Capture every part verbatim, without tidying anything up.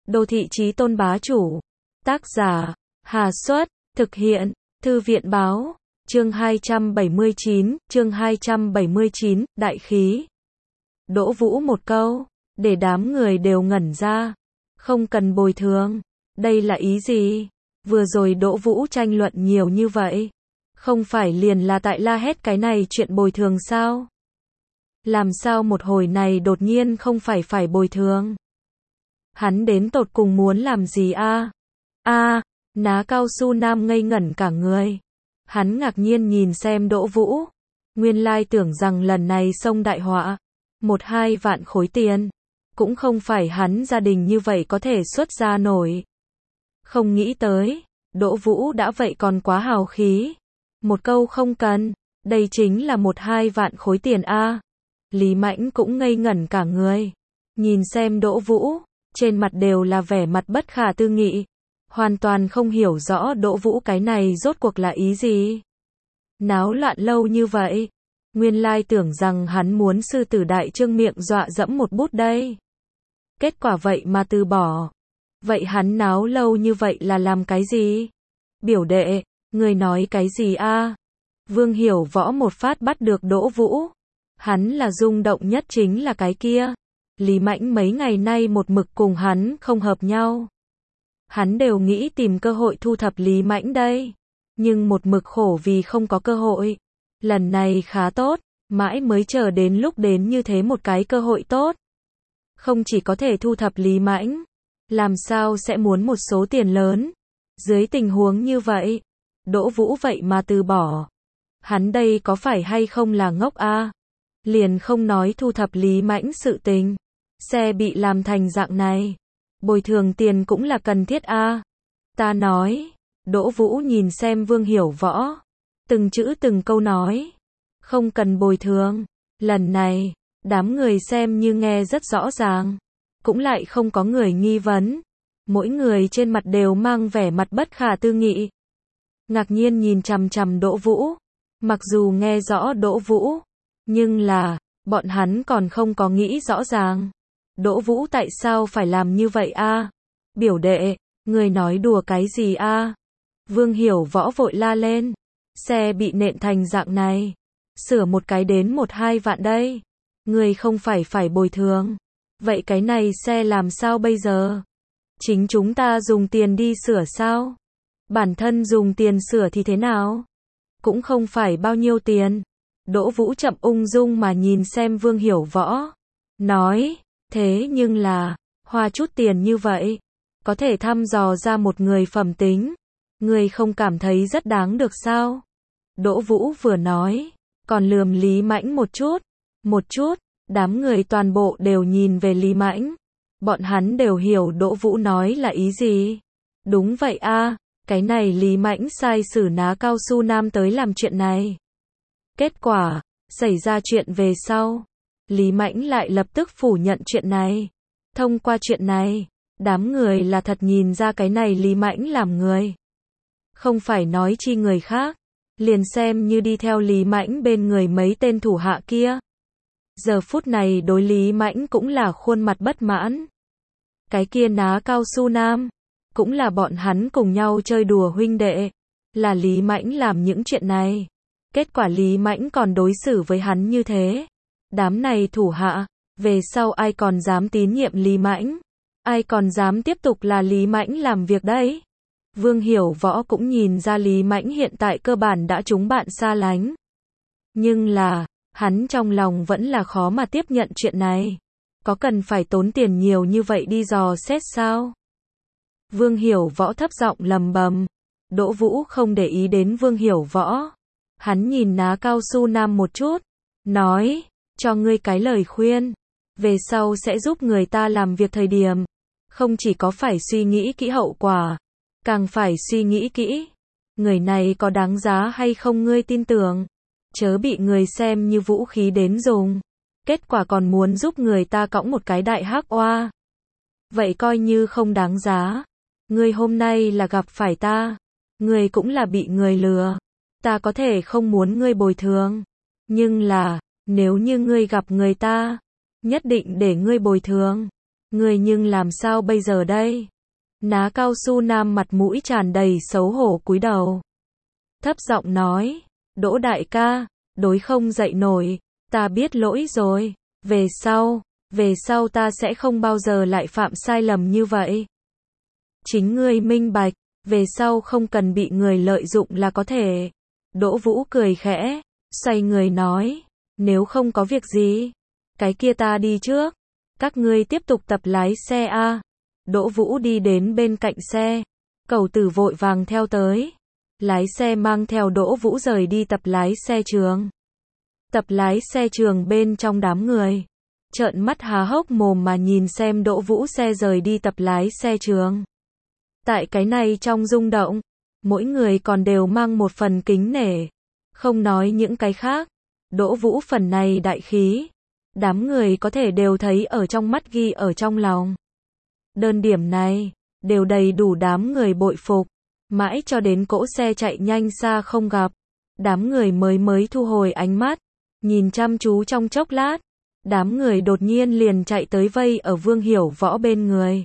Đô thị chí tôn bá chủ. Tác giả, Hà Xuất, thực hiện, Thư viện báo, chương hai trăm bảy mươi chín, chương hai trăm bảy mươi chín, đại khí. Đỗ Vũ một câu, để đám người đều ngẩn ra. Không cần bồi thường. Đây là ý gì? Vừa rồi Đỗ Vũ tranh luận nhiều như vậy. Không phải liền là tại la hét cái này chuyện bồi thường sao? Làm sao một hồi này đột nhiên không phải phải bồi thường? Hắn đến tột cùng muốn làm gì a? A, ná cao su nam ngây ngẩn cả người. Hắn ngạc nhiên nhìn xem Đỗ Vũ. Nguyên lai tưởng rằng lần này xông đại họa. Một hai vạn khối tiền. Cũng không phải hắn gia đình như vậy có thể xuất ra nổi. Không nghĩ tới, Đỗ Vũ đã vậy còn quá hào khí. Một câu không cần, đây chính là một hai vạn khối tiền a. Lý Mãnh cũng ngây ngẩn cả người. Nhìn xem Đỗ Vũ, trên mặt đều là vẻ mặt bất khả tư nghị. Hoàn toàn không hiểu rõ Đỗ Vũ cái này rốt cuộc là ý gì. Náo loạn lâu như vậy. Nguyên lai tưởng rằng hắn muốn sư tử đại trương miệng dọa dẫm một bút đây. Kết quả vậy mà từ bỏ. Vậy hắn náo lâu như vậy là làm cái gì? Biểu đệ, người nói cái gì a? Vương Hiểu Võ một phát bắt được Đỗ Vũ. Hắn là rung động nhất chính là cái kia. Lý Mãnh mấy ngày nay một mực cùng hắn không hợp nhau. Hắn đều nghĩ tìm cơ hội thu thập Lý Mãnh đây. Nhưng một mực khổ vì không có cơ hội. Lần này khá tốt, mãi mới chờ đến lúc đến như thế một cái cơ hội tốt. Không chỉ có thể thu thập Lý Mãnh, làm sao sẽ muốn một số tiền lớn. Dưới tình huống như vậy, Đỗ Vũ vậy mà từ bỏ. Hắn đây có phải hay không là ngốc a? Liền không nói thu thập Lý Mãnh sự tình. Xe bị làm thành dạng này. Bồi thường tiền cũng là cần thiết a. Ta nói. Đỗ Vũ nhìn xem Vương Hiểu Võ. Từng chữ từng câu nói. Không cần bồi thường. Lần này, đám người xem như nghe rất rõ ràng. Cũng lại không có người nghi vấn. Mỗi người trên mặt đều mang vẻ mặt bất khả tư nghị. Ngạc nhiên nhìn chằm chằm Đỗ Vũ. Mặc dù nghe rõ Đỗ Vũ, nhưng là, bọn hắn còn không có nghĩ rõ ràng. Đỗ Vũ tại sao phải làm như vậy a? Biểu đệ, người nói đùa cái gì a? Vương Hiểu Võ vội la lên. Xe bị nện thành dạng này. Sửa một cái đến một hai vạn đây. Người không phải phải bồi thường. Vậy cái này xe làm sao bây giờ? Chính chúng ta dùng tiền đi sửa sao? Bản thân dùng tiền sửa thì thế nào? Cũng không phải bao nhiêu tiền. Đỗ Vũ chậm ung dung mà nhìn xem Vương Hiểu Võ. Nói, thế nhưng là, hoa chút tiền như vậy, có thể thăm dò ra một người phẩm tính. Người không cảm thấy rất đáng được sao? Đỗ Vũ vừa nói, còn lườm Lý Mãnh một chút. Một chút, đám người toàn bộ đều nhìn về Lý Mãnh. Bọn hắn đều hiểu Đỗ Vũ nói là ý gì. Đúng vậy a, cái này Lý Mãnh sai sử ná cao su nam tới làm chuyện này. Kết quả, xảy ra chuyện về sau. Lý Mãnh lại lập tức phủ nhận chuyện này. Thông qua chuyện này, đám người là thật nhìn ra cái này Lý Mãnh làm người. Không phải nói chi người khác. Liền xem như đi theo Lý Mãnh bên người mấy tên thủ hạ kia. Giờ phút này đối Lý Mãnh cũng là khuôn mặt bất mãn. Cái kia ná cao su nam, cũng là bọn hắn cùng nhau chơi đùa huynh đệ. Là Lý Mãnh làm những chuyện này. Kết quả Lý Mãnh còn đối xử với hắn như thế. Đám này thủ hạ, về sau ai còn dám tín nhiệm Lý Mãnh? Ai còn dám tiếp tục là Lý Mãnh làm việc đấy? Vương Hiểu Võ cũng nhìn ra Lý Mãnh hiện tại cơ bản đã trúng bạn xa lánh. Nhưng là, hắn trong lòng vẫn là khó mà tiếp nhận chuyện này. Có cần phải tốn tiền nhiều như vậy đi dò xét sao? Vương Hiểu Võ thấp giọng lầm bầm. Đỗ Vũ không để ý đến Vương Hiểu Võ. Hắn nhìn ná cao su nam một chút. Nói, cho ngươi cái lời khuyên. Về sau sẽ giúp người ta làm việc thời điểm. Không chỉ có phải suy nghĩ kỹ hậu quả. Càng phải suy nghĩ kỹ. Người này có đáng giá hay không ngươi tin tưởng. Chớ bị người xem như vũ khí đến dùng. Kết quả còn muốn giúp người ta cõng một cái đại hắc oa. Vậy coi như không đáng giá. Ngươi hôm nay là gặp phải ta. Ngươi cũng là bị người lừa. Ta có thể không muốn ngươi bồi thường. Nhưng là, nếu như ngươi gặp người ta, nhất định để ngươi bồi thường. Ngươi nhưng làm sao bây giờ đây? Ná cao su nam mặt mũi tràn đầy xấu hổ cúi đầu. Thấp giọng nói, Đỗ đại ca, đối không dậy nổi, ta biết lỗi rồi, về sau, về sau ta sẽ không bao giờ lại phạm sai lầm như vậy. Chính ngươi minh bạch, về sau không cần bị người lợi dụng là có thể. Đỗ Vũ cười khẽ, xoay người nói, nếu không có việc gì, cái kia ta đi trước, các ngươi tiếp tục tập lái xe a. Đỗ Vũ đi đến bên cạnh xe, Cầu Tử vội vàng theo tới. Lái xe mang theo Đỗ Vũ rời đi tập lái xe trường. Tập lái xe trường bên trong đám người, trợn mắt há hốc mồm mà nhìn xem Đỗ Vũ xe rời đi tập lái xe trường. Tại cái này trong rung động, mỗi người còn đều mang một phần kính nể. Không nói những cái khác, Đỗ Vũ phần này đại khí, đám người có thể đều thấy ở trong mắt ghi ở trong lòng. Đơn điểm này, đều đầy đủ đám người bội phục. Mãi cho đến cỗ xe chạy nhanh xa không gặp, đám người mới mới thu hồi ánh mắt, nhìn chăm chú trong chốc lát, đám người đột nhiên liền chạy tới vây ở Vương Hiểu Võ bên người.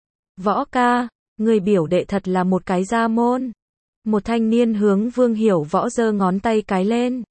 Võ ca, người biểu đệ thật là một cái gia môn. Một thanh niên hướng Vương Hiểu Võ giơ ngón tay cái lên.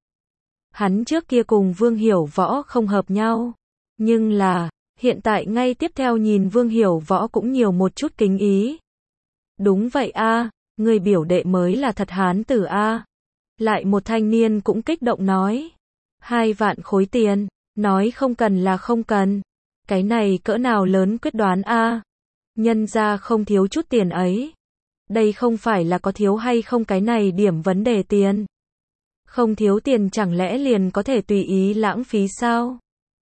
Hắn trước kia cùng Vương Hiểu Võ không hợp nhau, nhưng là, hiện tại ngay tiếp theo nhìn Vương Hiểu Võ cũng nhiều một chút kính ý. Đúng vậy a, người biểu đệ mới là thật hán tử a. Lại một thanh niên cũng kích động nói. Hai vạn khối tiền, nói không cần là không cần. Cái này cỡ nào lớn quyết đoán a. Nhân ra không thiếu chút tiền ấy. Đây không phải là có thiếu hay không cái này điểm vấn đề tiền. Không thiếu tiền chẳng lẽ liền có thể tùy ý lãng phí sao?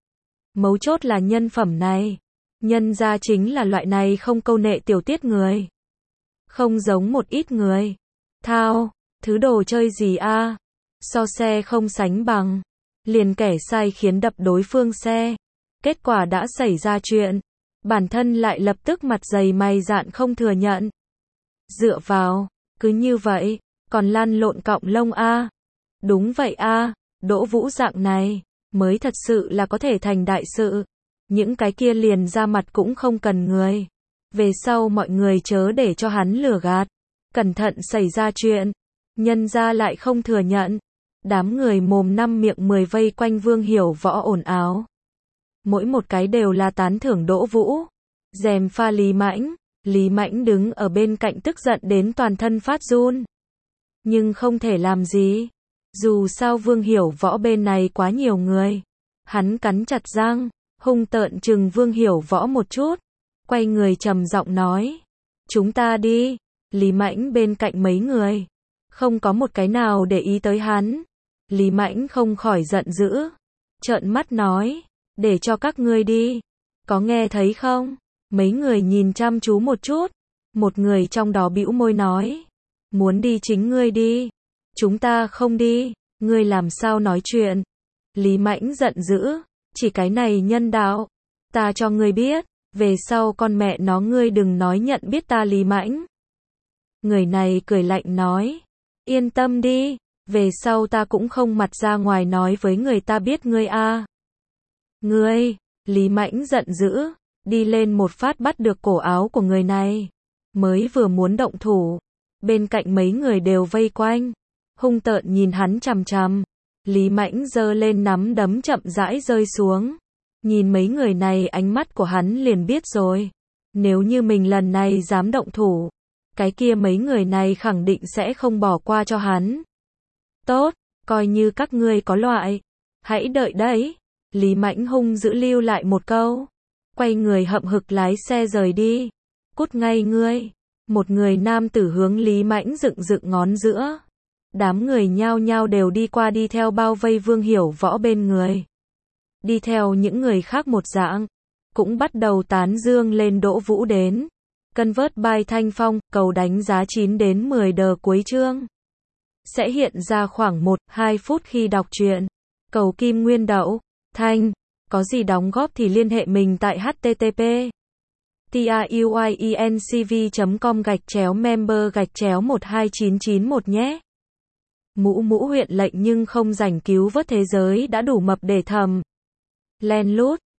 Mấu chốt là nhân phẩm này. Nhân ra chính là loại này không câu nệ tiểu tiết người. Không giống một ít người. Thao, thứ đồ chơi gì a? So xe không sánh bằng. Liền kẻ sai khiến đập đối phương xe. Kết quả đã xảy ra chuyện. Bản thân lại lập tức mặt dày mày dạn không thừa nhận. Dựa vào, cứ như vậy, còn lăn lộn cọng lông a. Đúng vậy a, Đỗ Vũ dạng này, mới thật sự là có thể thành đại sự. Những cái kia liền ra mặt cũng không cần người. Về sau mọi người chớ để cho hắn lừa gạt. Cẩn thận xảy ra chuyện. Nhân ra lại không thừa nhận. Đám người mồm năm miệng mười vây quanh Vương Hiểu Võ ồn ào. Mỗi một cái đều là tán thưởng Đỗ Vũ. Dèm pha Lý Mãnh. Lý Mãnh đứng ở bên cạnh tức giận đến toàn thân phát run. Nhưng không thể làm gì. Dù sao Vương Hiểu Võ bên này quá nhiều người. Hắn cắn chặt răng, hung tợn chừng Vương Hiểu Võ một chút. Quay người trầm giọng nói. Chúng ta đi. Lý Mãnh bên cạnh mấy người. Không có một cái nào để ý tới hắn. Lý Mãnh không khỏi giận dữ. Trợn mắt nói. Để cho các ngươi đi. Có nghe thấy không? Mấy người nhìn chăm chú một chút. Một người trong đó bĩu môi nói. Muốn đi chính ngươi đi. Chúng ta không đi. Ngươi làm sao nói chuyện? Lý Mãnh giận dữ. Chỉ cái này nhân đạo. Ta cho ngươi biết. Về sau con mẹ nó ngươi đừng nói nhận biết ta Lý Mãnh. Người này cười lạnh nói. Yên tâm đi. Về sau ta cũng không mặt ra ngoài nói với người ta biết ngươi a. Ngươi. Lý Mãnh giận dữ. Đi lên một phát bắt được cổ áo của người này. Mới vừa muốn động thủ. Bên cạnh mấy người đều vây quanh. Hung tợn nhìn hắn chằm chằm. Lý Mãnh giơ lên nắm đấm chậm rãi rơi xuống. Nhìn mấy người này ánh mắt của hắn liền biết rồi. Nếu như mình lần này dám động thủ. Cái kia mấy người này khẳng định sẽ không bỏ qua cho hắn. Tốt, coi như các ngươi có loại. Hãy đợi đấy. Lý Mãnh hung dữ lưu lại một câu. Quay người hậm hực lái xe rời đi. Cút ngay ngươi. Một người nam tử hướng Lý Mãnh dựng dựng ngón giữa. Đám người nhao nhao đều đi qua đi theo bao vây Vương Hiểu Võ bên người. Đi theo những người khác một dạng. Cũng bắt đầu tán dương lên Đỗ Vũ đến. Cân vớt bài thanh phong, cầu đánh giá chín đến mười đờ cuối chương. Sẽ hiện ra khoảng một đến hai phút khi đọc truyện. Cầu kim nguyên đậu. Thanh. Có gì đóng góp thì liên hệ mình tại http truyencv chấm com gạch chéo member gạch chéo một hai chín chín một nhé. Mũ mũ huyện lệnh nhưng không rảnh cứu vớt thế giới đã đủ mập để thầm. Len lút.